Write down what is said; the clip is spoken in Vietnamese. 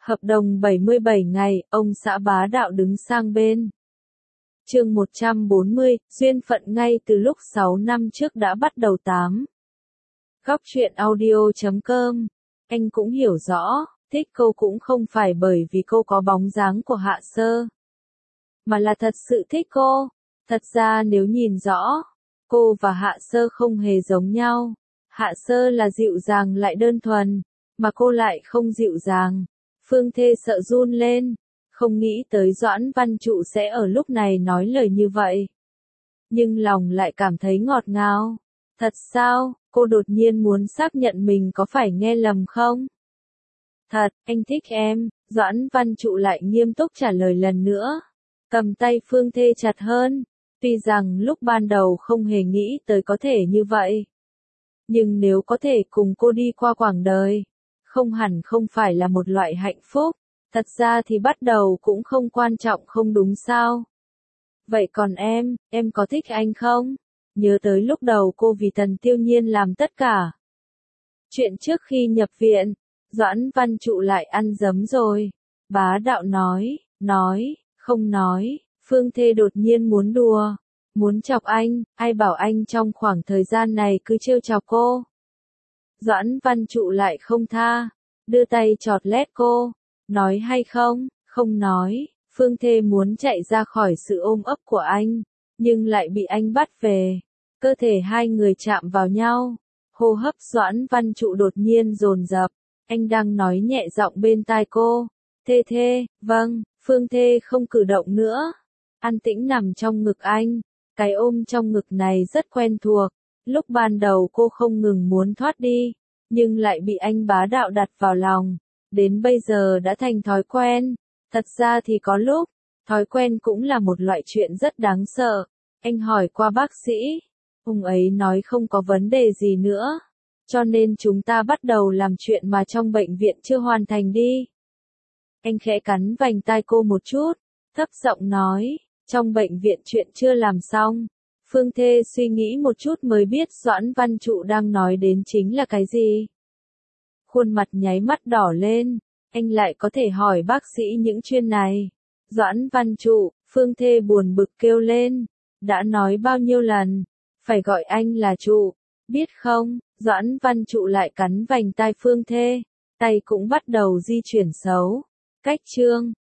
Hợp đồng 77 ngày, ông xã bá đạo đứng sang bên. Chương 140, duyên phận ngay từ lúc 6 năm trước đã bắt đầu 8. Góc truyện audio.com. Anh cũng hiểu rõ, thích cô cũng không phải bởi vì cô có bóng dáng của Hạ Sơ, mà là thật sự thích cô. Thật ra nếu nhìn rõ, cô và Hạ Sơ không hề giống nhau. Hạ Sơ là dịu dàng lại đơn thuần, mà cô lại không dịu dàng. Phương Thê sợ run lên, không nghĩ tới Doãn Văn Trụ sẽ ở lúc này nói lời như vậy. Nhưng lòng lại cảm thấy ngọt ngào. Thật sao, cô đột nhiên muốn xác nhận mình có phải nghe lầm không? Thật, anh thích em, Doãn Văn Trụ lại nghiêm túc trả lời lần nữa. Cầm tay Phương Thê chặt hơn, tuy rằng lúc ban đầu không hề nghĩ tới có thể như vậy. Nhưng nếu có thể cùng cô đi qua quãng đời, không hẳn không phải là một loại hạnh phúc. Thật ra thì bắt đầu cũng không quan trọng không đúng sao? Vậy còn em có thích anh không? Nhớ tới lúc đầu cô vì Tần Tiêu Nhiên làm tất cả. Chuyện trước khi nhập viện, Doãn Văn Trụ lại ăn dấm rồi. Bá đạo nói, không nói, Phương Thê đột nhiên muốn đùa, muốn chọc anh, ai bảo anh trong khoảng thời gian này cứ trêu chọc cô. Doãn Văn Trụ lại không tha, đưa tay chọt lét cô, nói hay không nói, Phương Thê muốn chạy ra khỏi sự ôm ấp của anh, nhưng lại bị anh bắt về. Cơ thể hai người chạm vào nhau, hô hấp Doãn Văn Trụ đột nhiên dồn dập, anh đang nói nhẹ giọng bên tai cô. Thê, vâng, Phương Thê không cử động nữa, an tĩnh nằm trong ngực anh, cái ôm trong ngực này rất quen thuộc, lúc ban đầu cô không ngừng muốn thoát đi, nhưng lại bị anh bá đạo đặt vào lòng, đến bây giờ đã thành thói quen. Thật ra thì có lúc, thói quen cũng là một loại chuyện rất đáng sợ. Anh hỏi qua bác sĩ, ông ấy nói không có vấn đề gì nữa, cho nên chúng ta bắt đầu làm chuyện mà trong bệnh viện chưa hoàn thành đi. Anh khẽ cắn vành tai cô một chút, thấp giọng nói, trong bệnh viện chuyện chưa làm xong. Phương Thê suy nghĩ một chút mới biết Doãn Văn Trụ đang nói đến chính là cái gì. Khuôn mặt nháy mắt đỏ lên, anh lại có thể hỏi bác sĩ những chuyện này. Doãn Văn Trụ, Phương Thê buồn bực kêu lên, đã nói bao nhiêu lần, phải gọi anh là Trụ, biết không? Doãn Văn Trụ lại cắn vành tai Phương Thê, tay cũng bắt đầu di chuyển xấu. Cách chương